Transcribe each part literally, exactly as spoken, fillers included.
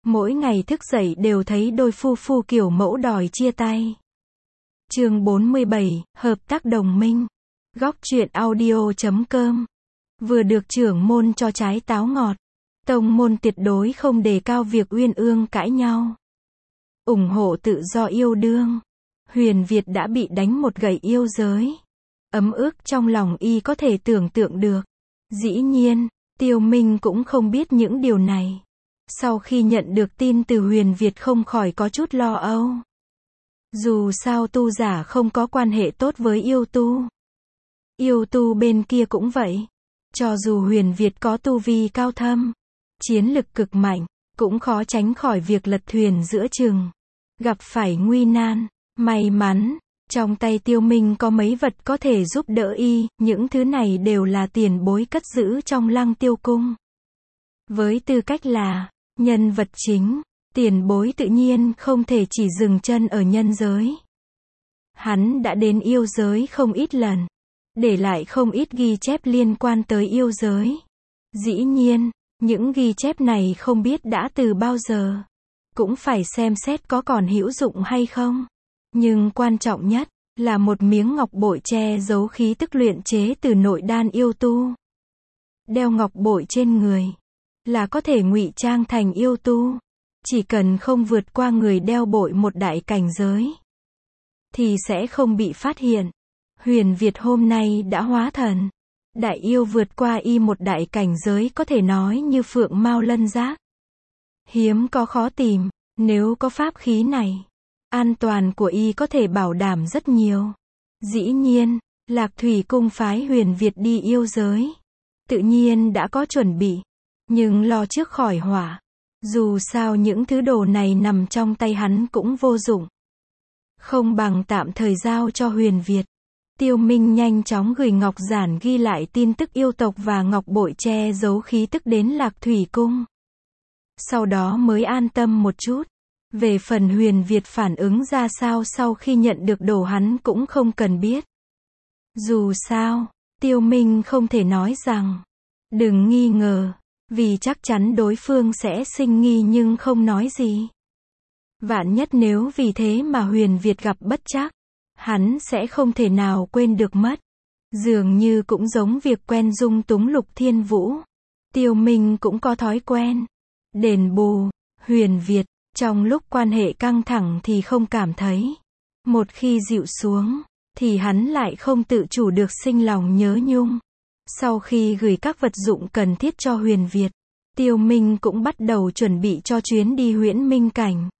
Mỗi ngày thức dậy đều thấy đôi phu phu kiểu mẫu đòi chia tay. Chương bốn mươi bảy, Hợp tác đồng minh. Góc truyện audio chấm com. Vừa được trưởng môn cho trái táo ngọt. Tông môn tuyệt đối không đề cao việc uyên ương cãi nhau. Ủng hộ tự do yêu đương. Huyền Việt đã bị đánh một gậy yêu giới. Ấm ức trong lòng y có thể tưởng tượng được. Dĩ nhiên, Tiêu Minh cũng không biết những điều này. Sau khi nhận được tin từ Huyền Việt không khỏi có chút lo âu. Dù sao tu giả không có quan hệ tốt với yêu tu. Yêu tu bên kia cũng vậy. Cho dù Huyền Việt có tu vi cao thâm, chiến lực cực mạnh, cũng khó tránh khỏi việc lật thuyền giữa chừng. Gặp phải nguy nan, may mắn, trong tay Tiêu Minh có mấy vật có thể giúp đỡ y, những thứ này đều là tiền bối cất giữ trong Lăng Tiêu Cung. Với tư cách là nhân vật chính, tiền bối tự nhiên không thể chỉ dừng chân ở nhân giới. Hắn đã đến yêu giới không ít lần, để lại không ít ghi chép liên quan tới yêu giới. Dĩ nhiên, những ghi chép này không biết đã từ bao giờ, cũng phải xem xét có còn hữu dụng hay không. Nhưng quan trọng nhất là một miếng ngọc bội che giấu khí tức luyện chế từ nội đan yêu tu. Đeo ngọc bội trên người là có thể ngụy trang thành yêu tu, chỉ cần không vượt qua người đeo bội một đại cảnh giới thì sẽ không bị phát hiện. Huyền Việt hôm nay đã hóa thần, đại yêu vượt qua y một đại cảnh giới có thể nói như phượng mao lân giác. Hiếm có khó tìm, nếu có pháp khí này, an toàn của y có thể bảo đảm rất nhiều. Dĩ nhiên, Lạc Thủy Cung phái Huyền Việt đi yêu giới, tự nhiên đã có chuẩn bị, nhưng lo trước khỏi họa. Dù sao những thứ đồ này nằm trong tay hắn cũng vô dụng. Không bằng tạm thời giao cho Huyền Việt. Tiêu Minh nhanh chóng gửi ngọc giản ghi lại tin tức yêu tộc và ngọc bội che giấu khí tức đến Lạc Thủy Cung. Sau đó mới an tâm một chút. Về phần Huyền Việt phản ứng ra sao sau khi nhận được đồ hắn cũng không cần biết. Dù sao, Tiêu Minh không thể nói rằng đừng nghi ngờ, vì chắc chắn đối phương sẽ sinh nghi nhưng không nói gì. Vạn nhất nếu vì thế mà Huyền Việt gặp bất trắc, hắn sẽ không thể nào quên được mất. Dường như cũng giống việc quen dung túng Lục Thiên Vũ. Tiêu Minh cũng có thói quen đền bù. Huyền Việt trong lúc quan hệ căng thẳng thì không cảm thấy, một khi dịu xuống thì hắn lại không tự chủ được sinh lòng nhớ nhung. Sau khi gửi các vật dụng cần thiết cho Huyền Việt, Tiêu Minh cũng bắt đầu chuẩn bị cho chuyến đi Huyễn Minh Cảnh.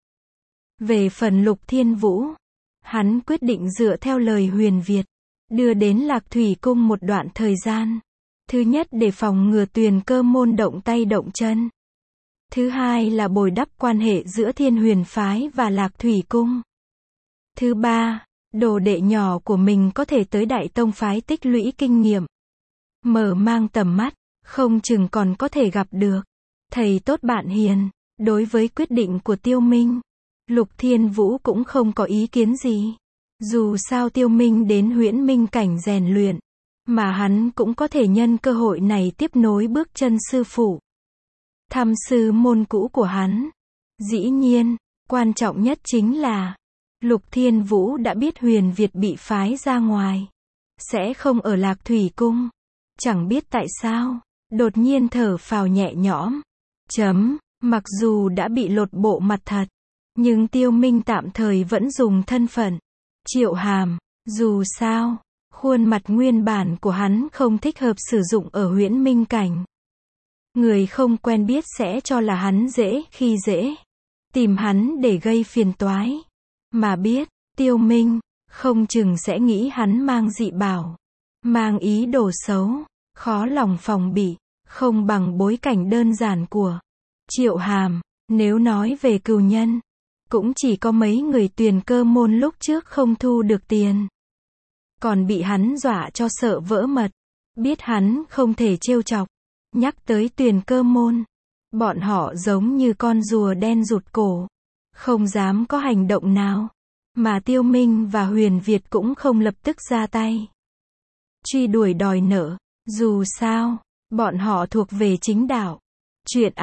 Về phần Lục Thiên Vũ, hắn quyết định dựa theo lời Huyền Việt, đưa đến Lạc Thủy Cung một đoạn thời gian. Thứ nhất để phòng ngừa Tuyền Cơ môn động tay động chân. Thứ hai là bồi đắp quan hệ giữa Thiên Huyền Phái và Lạc Thủy Cung. Thứ ba, đồ đệ nhỏ của mình có thể tới Đại Tông Phái tích lũy kinh nghiệm, mở mang tầm mắt, không chừng còn có thể gặp được thầy tốt bạn hiền. Đối với quyết định của Tiêu Minh, Lục Thiên Vũ cũng không có ý kiến gì. Dù sao Tiêu Minh đến Huyễn Minh Cảnh rèn luyện, mà hắn cũng có thể nhân cơ hội này tiếp nối bước chân sư phụ, thăm sư môn cũ của hắn. Dĩ nhiên, quan trọng nhất chính là Lục Thiên Vũ đã biết Huyền Việt bị phái ra ngoài, sẽ không ở Lạc Thủy Cung. Chẳng biết tại sao, đột nhiên thở phào nhẹ nhõm. Chấm, mặc dù đã bị lột bộ mặt thật, nhưng Tiêu Minh tạm thời vẫn dùng thân phận Triệu Hàm. Dù sao, khuôn mặt nguyên bản của hắn không thích hợp sử dụng ở Huyễn Minh Cảnh. Người không quen biết sẽ cho là hắn dễ khi dễ, tìm hắn để gây phiền toái. Mà biết, Tiêu Minh, không chừng sẽ nghĩ hắn mang dị bảo, mang ý đồ xấu, khó lòng phòng bị, không bằng bối cảnh đơn giản của Triệu Hàm. Nếu nói về cừu nhân, cũng chỉ có mấy người Tuyền Cơ môn lúc trước không thu được tiền, còn bị hắn dọa cho sợ vỡ mật. Biết hắn không thể trêu chọc. Nhắc tới Tuyền Cơ môn, bọn họ giống như con rùa đen rụt cổ, không dám có hành động nào. Mà Tiêu Minh và Huyền Việt cũng không lập tức ra tay truy đuổi đòi nợ. Dù sao, bọn họ thuộc về chính đạo. Chuyện ác,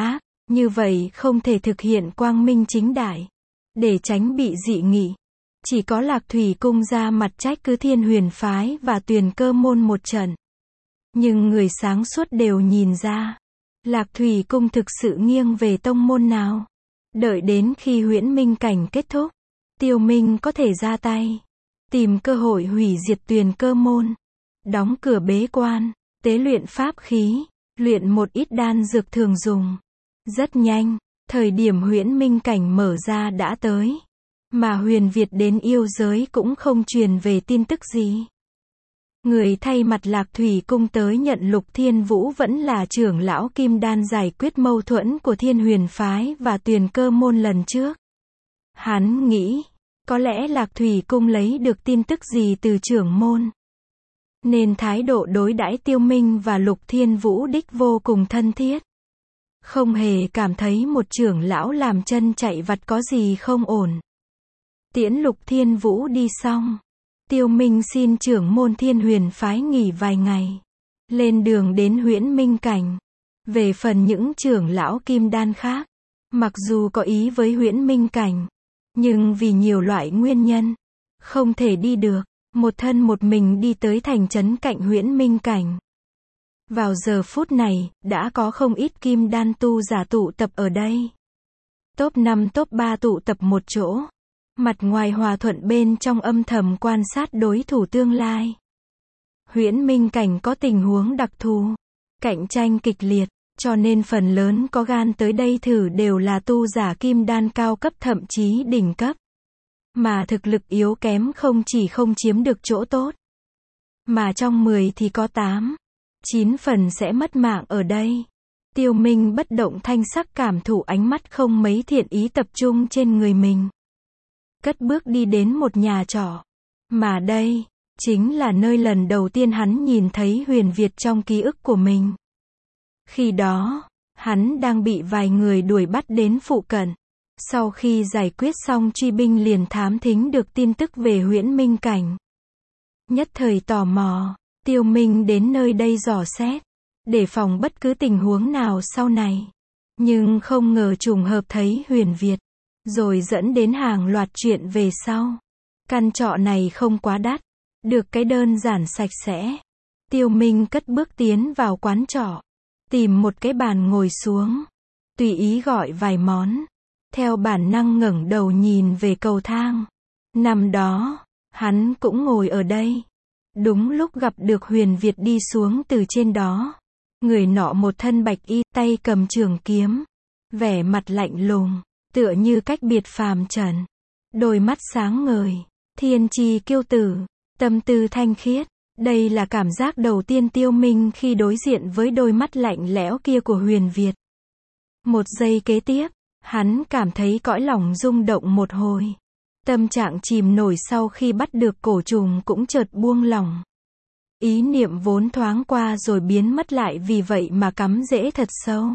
Như vậy không thể thực hiện quang minh chính đại. Để tránh bị dị nghị, chỉ có Lạc Thủy Cung ra mặt trách cứ Thiên Huyền Phái và Tuyền Cơ Môn một trận. Nhưng người sáng suốt đều nhìn ra, Lạc Thủy Cung thực sự nghiêng về tông môn nào. Đợi đến khi huyễn minh cảnh kết thúc, Tiêu Minh có thể ra tay, tìm cơ hội hủy diệt Tuyền Cơ Môn, đóng cửa bế quan, tế luyện pháp khí, luyện một ít đan dược thường dùng. Rất nhanh, thời điểm huyễn minh cảnh mở ra đã tới, mà huyền Việt đến yêu giới cũng không truyền về tin tức gì. Người thay mặt Lạc Thủy Cung tới nhận Lục Thiên Vũ vẫn là trưởng lão Kim Đan giải quyết mâu thuẫn của Thiên Huyền Phái và Tuyền Cơ Môn lần trước. Hắn nghĩ, có lẽ Lạc Thủy Cung lấy được tin tức gì từ trưởng môn, nên thái độ đối đãi Tiêu Minh và Lục Thiên Vũ đích vô cùng thân thiết. Không hề cảm thấy một trưởng lão làm chân chạy vặt có gì không ổn. Tiễn Lục Thiên Vũ đi xong, Tiêu Minh xin trưởng môn Thiên Huyền Phái nghỉ vài ngày, lên đường đến huyễn minh cảnh. Về phần những trưởng lão kim đan khác, mặc dù có ý với huyễn minh cảnh, nhưng vì nhiều loại nguyên nhân, không thể đi được, một thân một mình đi tới thành trấn cạnh huyễn minh cảnh. Vào giờ phút này, đã có không ít kim đan tu giả tụ tập ở đây. Top năm top ba tụ tập một chỗ. Mặt ngoài hòa thuận bên trong âm thầm quan sát đối thủ tương lai. Huyễn minh cảnh có tình huống đặc thù, cạnh tranh kịch liệt, cho nên phần lớn có gan tới đây thử đều là tu giả kim đan cao cấp thậm chí đỉnh cấp. Mà thực lực yếu kém không chỉ không chiếm được chỗ tốt, mà trong mười thì có tám, chín phần sẽ mất mạng ở đây. Tiêu Minh bất động thanh sắc cảm thụ ánh mắt không mấy thiện ý tập trung trên người mình. Cất bước đi đến một nhà trọ. Mà đây, chính là nơi lần đầu tiên hắn nhìn thấy huyền Việt trong ký ức của mình. Khi đó, hắn đang bị vài người đuổi bắt đến phụ cận. Sau khi giải quyết xong truy binh liền thám thính được tin tức về huyễn minh cảnh. Nhất thời tò mò, Tiêu Minh đến nơi đây dò xét, để phòng bất cứ tình huống nào sau này. Nhưng không ngờ trùng hợp thấy huyền Việt, rồi dẫn đến hàng loạt chuyện về sau. Căn trọ này không quá đắt, được cái đơn giản sạch sẽ. Tiêu Minh cất bước tiến vào quán trọ, tìm một cái bàn ngồi xuống, tùy ý gọi vài món. Theo bản năng ngẩng đầu nhìn về cầu thang. Năm đó, hắn cũng ngồi ở đây. Đúng lúc gặp được huyền Việt đi xuống từ trên đó. Người nọ một thân bạch y, tay cầm trường kiếm, vẻ mặt lạnh lùng, tựa như cách biệt phàm trần. Đôi mắt sáng ngời, thiên chi kiêu tử, tâm tư thanh khiết. Đây là cảm giác đầu tiên Tiêu Minh khi đối diện với đôi mắt lạnh lẽo kia của huyền Việt. Một giây kế tiếp, hắn cảm thấy cõi lòng rung động một hồi. Tâm trạng chìm nổi sau khi bắt được cổ trùng cũng chợt buông lỏng. Ý niệm vốn thoáng qua rồi biến mất lại vì vậy mà cắm rễ thật sâu.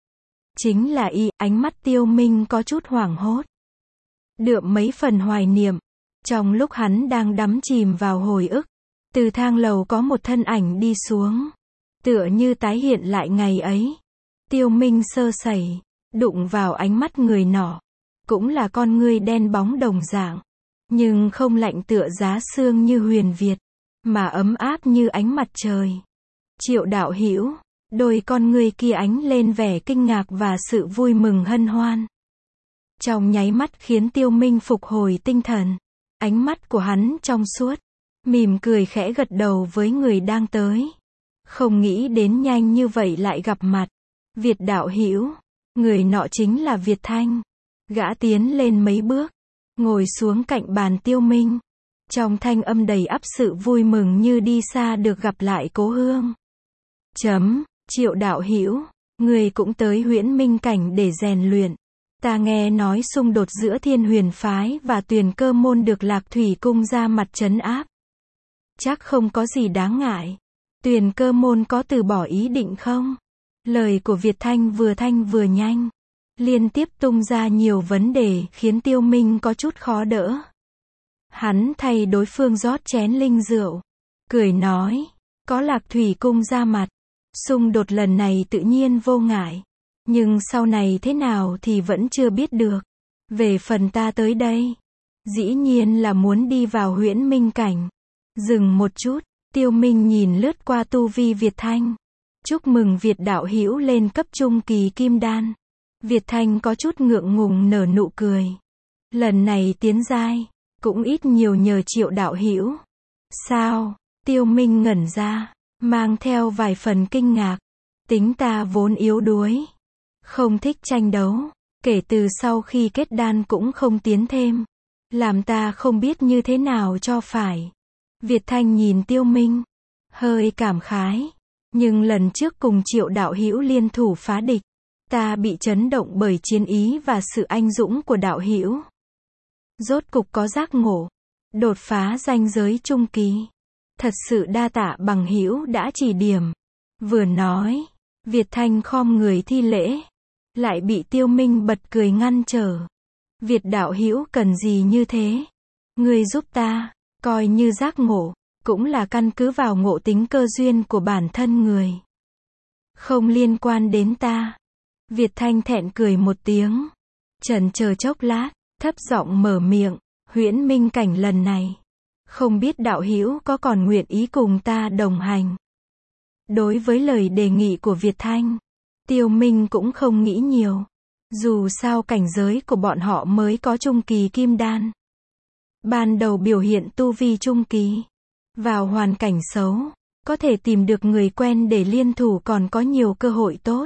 Chính là y, ánh mắt Tiêu Minh có chút hoảng hốt. Đượm mấy phần hoài niệm. Trong lúc hắn đang đắm chìm vào hồi ức, từ thang lầu có một thân ảnh đi xuống. Tựa như tái hiện lại ngày ấy. Tiêu Minh sơ sẩy, đụng vào ánh mắt người nọ. Cũng là con ngươi đen bóng đồng dạng. Nhưng không lạnh tựa giá xương như huyền Việt, mà ấm áp như ánh mặt trời. Triệu đạo hữu, đôi con ngươi kia ánh lên vẻ kinh ngạc và sự vui mừng hân hoan. Trong nháy mắt khiến Tiêu Minh phục hồi tinh thần. Ánh mắt của hắn trong suốt, mỉm cười khẽ gật đầu với người đang tới. Không nghĩ đến nhanh như vậy lại gặp mặt. Việt đạo hữu, người nọ chính là Việt Thanh. Gã tiến lên mấy bước, ngồi xuống cạnh bàn Tiêu Minh. Trong thanh âm đầy ắp sự vui mừng như đi xa được gặp lại cố hương. Chấm, Triệu đạo hữu, người cũng tới huyễn minh cảnh để rèn luyện. Ta nghe nói xung đột giữa Thiên Huyền Phái và Tuyền Cơ Môn được Lạc Thủy Cung ra mặt trấn áp. Chắc không có gì đáng ngại. Tuyền Cơ Môn có từ bỏ ý định không? Lời của Việt Thanh vừa thanh vừa nhanh, liên tiếp tung ra nhiều vấn đề khiến Tiêu Minh có chút khó đỡ. Hắn thay đối phương rót chén linh rượu, cười nói, có Lạc Thủy Cung ra mặt, xung đột lần này tự nhiên vô ngại. Nhưng sau này thế nào thì vẫn chưa biết được. Về phần ta tới đây, dĩ nhiên là muốn đi vào huyễn minh cảnh. Dừng một chút, Tiêu Minh nhìn lướt qua tu vi Việt Thanh. Chúc mừng Việt đạo hữu lên cấp trung kỳ kim đan. Việt Thanh có chút ngượng ngùng nở nụ cười. Lần này tiến giai, cũng ít nhiều nhờ Triệu đạo hữu. Sao? Tiêu Minh ngẩn ra, mang theo vài phần kinh ngạc. Tính ta vốn yếu đuối, không thích tranh đấu, kể từ sau khi kết đan cũng không tiến thêm, làm ta không biết như thế nào cho phải. Việt Thanh nhìn Tiêu Minh, hơi cảm khái, nhưng lần trước cùng Triệu đạo hữu liên thủ phá địch, ta bị chấn động bởi chiến ý và sự anh dũng của đạo hữu. Rốt cục có giác ngộ, đột phá ranh giới trung kỳ. Thật sự đa tạ bằng hữu đã chỉ điểm. Vừa nói, Việt Thanh khom người thi lễ, lại bị Tiêu Minh bật cười ngăn trở. Việt đạo hữu cần gì như thế? Ngươi giúp ta, coi như giác ngộ, cũng là căn cứ vào ngộ tính cơ duyên của bản thân người. Không liên quan đến ta. Việt Thanh thẹn cười một tiếng, chần chờ chốc lát, thấp giọng mở miệng, huyễn minh cảnh lần này, không biết đạo hữu có còn nguyện ý cùng ta đồng hành. Đối với lời đề nghị của Việt Thanh, Tiêu Minh cũng không nghĩ nhiều. Dù sao cảnh giới của bọn họ mới có trung kỳ kim đan. Ban đầu biểu hiện tu vi trung kỳ. Vào hoàn cảnh xấu, có thể tìm được người quen để liên thủ còn có nhiều cơ hội tốt.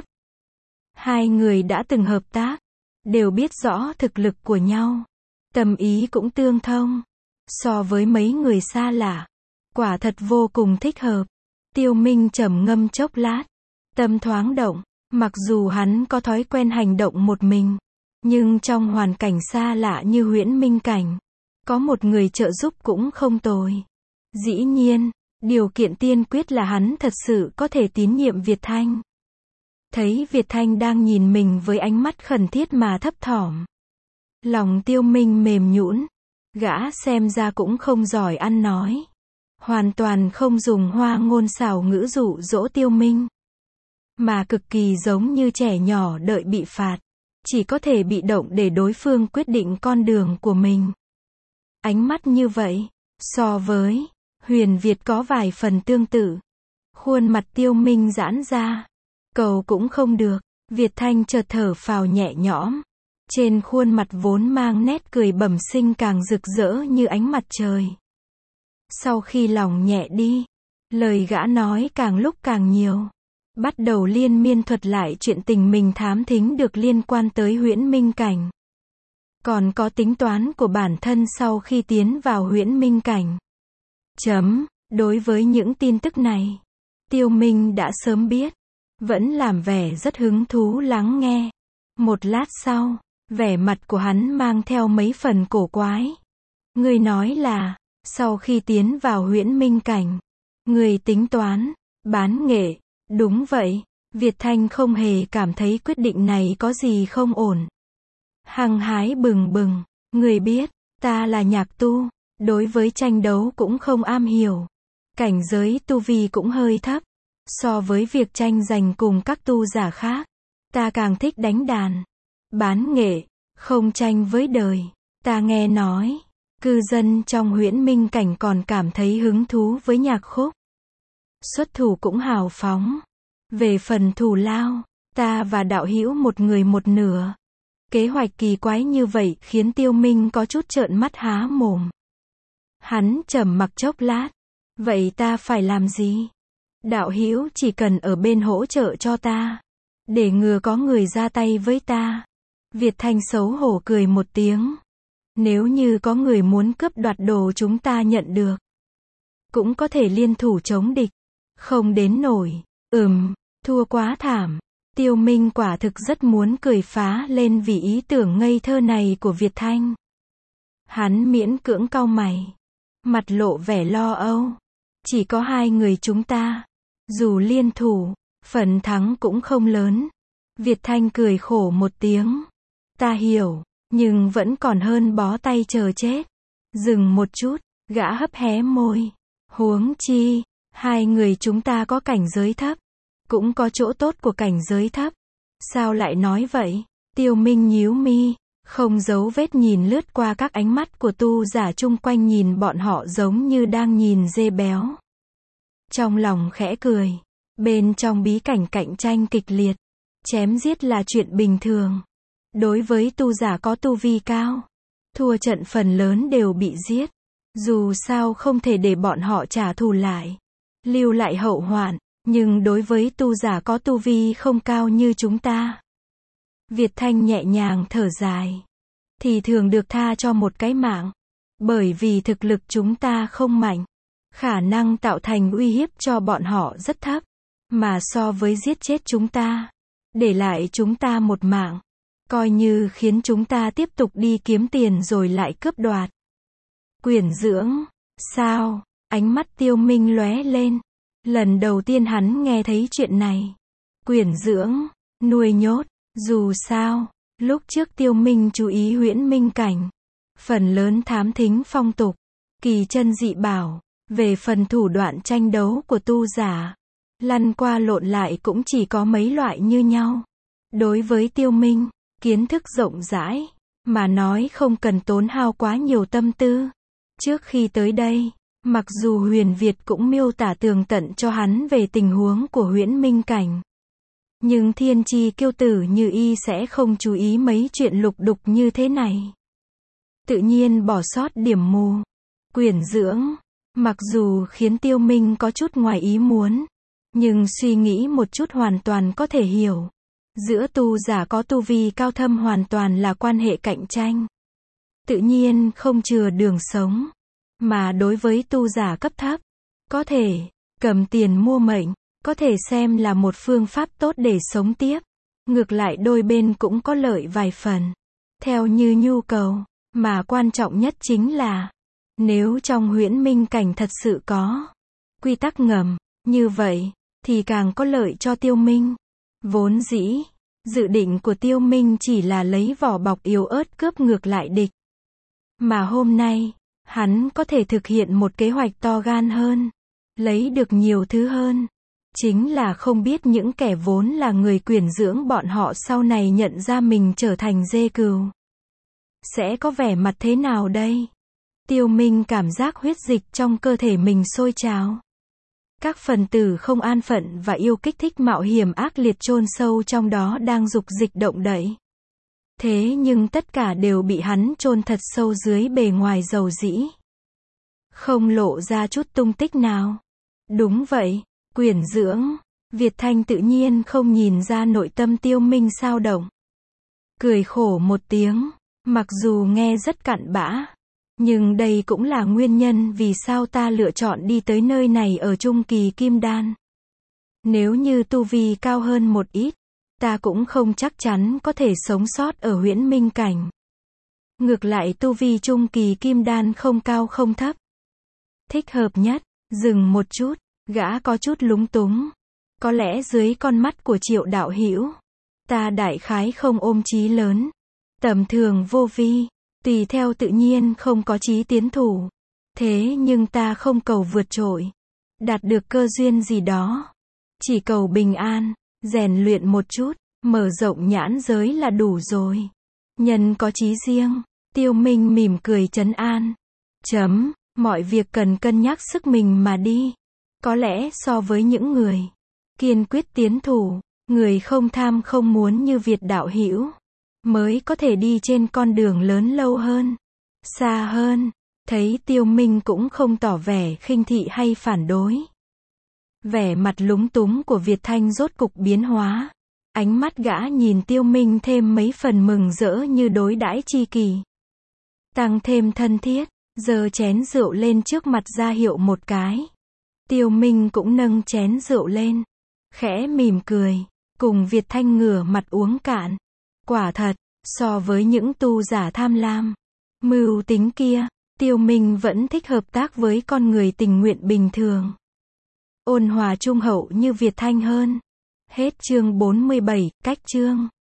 Hai người đã từng hợp tác, đều biết rõ thực lực của nhau. Tâm ý cũng tương thông. So với mấy người xa lạ, quả thật vô cùng thích hợp. Tiêu Minh trầm ngâm chốc lát, tâm thoáng động, mặc dù hắn có thói quen hành động một mình, nhưng trong hoàn cảnh xa lạ như huyễn minh cảnh, có một người trợ giúp cũng không tồi. Dĩ nhiên, điều kiện tiên quyết là hắn thật sự có thể tín nhiệm Việt Thanh. Thấy Việt Thanh đang nhìn mình với ánh mắt khẩn thiết mà thấp thỏm, lòng Tiêu Minh mềm nhũn. Gã xem ra cũng không giỏi ăn nói, hoàn toàn không dùng hoa ngôn xảo ngữ dụ dỗ Tiêu Minh, mà cực kỳ giống như trẻ nhỏ đợi bị phạt, chỉ có thể bị động để đối phương quyết định con đường của mình. Ánh mắt như vậy, so với Huyền Việt có vài phần tương tự. Khuôn mặt Tiêu Minh giãn ra, cầu cũng không được. Việt Thanh chợt thở phào nhẹ nhõm, trên khuôn mặt vốn mang nét cười bẩm sinh càng rực rỡ như ánh mặt trời. Sau khi lòng nhẹ đi, lời gã nói càng lúc càng nhiều, bắt đầu liên miên thuật lại chuyện tình mình thám thính được liên quan tới huyễn minh cảnh. Còn có tính toán của bản thân sau khi tiến vào huyễn minh cảnh. Chấm, đối với những tin tức này, Tiêu Minh đã sớm biết, vẫn làm vẻ rất hứng thú lắng nghe. Một lát sau, vẻ mặt của hắn mang theo mấy phần cổ quái. Ngươi nói là, sau khi tiến vào huyễn minh cảnh, ngươi tính toán, bán nghệ, đúng vậy. Việt Thanh không hề cảm thấy quyết định này có gì không ổn. Hăng hái bừng bừng, ngươi biết, ta là nhạc tu, đối với tranh đấu cũng không am hiểu. Cảnh giới tu vi cũng hơi thấp, so với việc tranh giành cùng các tu giả khác, ta càng thích đánh đàn. Bán nghệ, không tranh với đời. Ta nghe nói, cư dân trong huyễn minh cảnh còn cảm thấy hứng thú với nhạc khúc. Xuất thủ cũng hào phóng. Về phần thù lao, ta và đạo hữu một người một nửa. Kế hoạch kỳ quái như vậy khiến Tiêu Minh có chút trợn mắt há mồm. Hắn trầm mặc chốc lát. Vậy ta phải làm gì? Đạo hữu chỉ cần ở bên hỗ trợ cho ta, để ngừa có người ra tay với ta. Việt Thanh xấu hổ cười một tiếng. Nếu như có người muốn cướp đoạt đồ chúng ta nhận được, cũng có thể liên thủ chống địch. Không đến nổi. Ừm, thua quá thảm. Tiêu Minh quả thực rất muốn cười phá lên vì ý tưởng ngây thơ này của Việt Thanh. Hắn miễn cưỡng cau mày, mặt lộ vẻ lo âu. Chỉ có hai người chúng ta, dù liên thủ, phần thắng cũng không lớn. Việt Thanh cười khổ một tiếng. Ta hiểu, nhưng vẫn còn hơn bó tay chờ chết. Dừng một chút, gã hấp hé môi. Huống chi, hai người chúng ta có cảnh giới thấp, cũng có chỗ tốt của cảnh giới thấp. Sao lại nói vậy? Tiêu Minh nhíu mi, không giấu vết nhìn lướt qua các ánh mắt của tu giả chung quanh, nhìn bọn họ giống như đang nhìn dê béo. Trong lòng khẽ cười, bên trong bí cảnh cạnh tranh kịch liệt, chém giết là chuyện bình thường. Đối với tu giả có tu vi cao, thua trận phần lớn đều bị giết. Dù sao không thể để bọn họ trả thù lại, lưu lại hậu hoạn, nhưng đối với tu giả có tu vi không cao như chúng ta, Việt Thanh nhẹ nhàng thở dài, thì thường được tha cho một cái mạng, bởi vì thực lực chúng ta không mạnh, khả năng tạo thành uy hiếp cho bọn họ rất thấp, mà so với giết chết chúng ta, để lại chúng ta một mạng, coi như khiến chúng ta tiếp tục đi kiếm tiền rồi lại cướp đoạt. Quyển dưỡng, sao? Ánh mắt Tiêu Minh lóe lên. Lần đầu tiên hắn nghe thấy chuyện này. Quyển dưỡng, nuôi nhốt, dù sao, lúc trước Tiêu Minh chú ý huyễn minh cảnh, phần lớn thám thính phong tục, kỳ chân dị bảo, về phần thủ đoạn tranh đấu của tu giả, lăn qua lộn lại cũng chỉ có mấy loại như nhau. Đối với Tiêu Minh, kiến thức rộng rãi, mà nói không cần tốn hao quá nhiều tâm tư. Trước khi tới đây, mặc dù Huyền Việt cũng miêu tả tường tận cho hắn về tình huống của huyễn minh cảnh, nhưng thiên chi kiêu tử như y sẽ không chú ý mấy chuyện lục đục như thế này. Tự nhiên bỏ sót điểm mù. Quyển dưỡng, mặc dù khiến Tiêu Minh có chút ngoài ý muốn, nhưng suy nghĩ một chút hoàn toàn có thể hiểu. Giữa tu giả có tu vi cao thâm hoàn toàn là quan hệ cạnh tranh. Tự nhiên không chừa đường sống. Mà đối với tu giả cấp thấp, có thể cầm tiền mua mệnh, có thể xem là một phương pháp tốt để sống tiếp. Ngược lại đôi bên cũng có lợi vài phần, theo như nhu cầu, mà quan trọng nhất chính là, nếu trong huyễn minh cảnh thật sự có quy tắc ngầm, như vậy, thì càng có lợi cho Tiêu Minh. Vốn dĩ, dự định của Tiêu Minh chỉ là lấy vỏ bọc yếu ớt cướp ngược lại địch. Mà hôm nay, hắn có thể thực hiện một kế hoạch to gan hơn, lấy được nhiều thứ hơn. Chính là không biết những kẻ vốn là người quyển dưỡng bọn họ sau này nhận ra mình trở thành dê cừu, sẽ có vẻ mặt thế nào đây? Tiêu Minh cảm giác huyết dịch trong cơ thể mình sôi trào. Các phần tử không an phận và yêu kích thích mạo hiểm ác liệt chôn sâu trong đó đang dục dịch động đậy. Thế nhưng tất cả đều bị hắn chôn thật sâu dưới bề ngoài dầu dĩ, không lộ ra chút tung tích nào. Đúng vậy, quyển dưỡng, Việt Thanh tự nhiên không nhìn ra nội tâm Tiêu Minh sao động. Cười khổ một tiếng, mặc dù nghe rất cặn bã, nhưng đây cũng là nguyên nhân vì sao ta lựa chọn đi tới nơi này ở trung kỳ kim đan. Nếu như tu vi cao hơn một ít, ta cũng không chắc chắn có thể sống sót ở huyễn minh cảnh. Ngược lại tu vi trung kỳ kim đan không cao không thấp. Thích hợp nhất, dừng một chút, gã có chút lúng túng. Có lẽ dưới con mắt của Triệu đạo hữu, ta đại khái không ôm chí lớn, tầm thường vô vi, tùy theo tự nhiên không có chí tiến thủ. Thế nhưng ta không cầu vượt trội, đạt được cơ duyên gì đó. Chỉ cầu bình an, rèn luyện một chút, mở rộng nhãn giới là đủ rồi. Nhân có chí riêng, Tiêu Minh mỉm cười trấn an. Chấm, mọi việc cần cân nhắc sức mình mà đi. Có lẽ so với những người kiên quyết tiến thủ, người không tham không muốn như Việt đạo hữu, mới có thể đi trên con đường lớn lâu hơn, xa hơn. Thấy Tiêu Minh cũng không tỏ vẻ khinh thị hay phản đối. Vẻ mặt lúng túng của Việt Thanh rốt cục biến hóa. Ánh mắt gã nhìn Tiêu Minh thêm mấy phần mừng rỡ như đối đãi tri kỷ. Tăng thêm thân thiết, giơ chén rượu lên trước mặt ra hiệu một cái. Tiêu Minh cũng nâng chén rượu lên, khẽ mỉm cười, cùng Việt Thanh ngửa mặt uống cạn. Quả thật, so với những tu giả tham lam, mưu tính kia, Tiêu Minh vẫn thích hợp tác với con người tình nguyện bình thường, ôn hòa trung hậu như Việt Thanh hơn. Hết chương bốn mươi bảy, cách chương.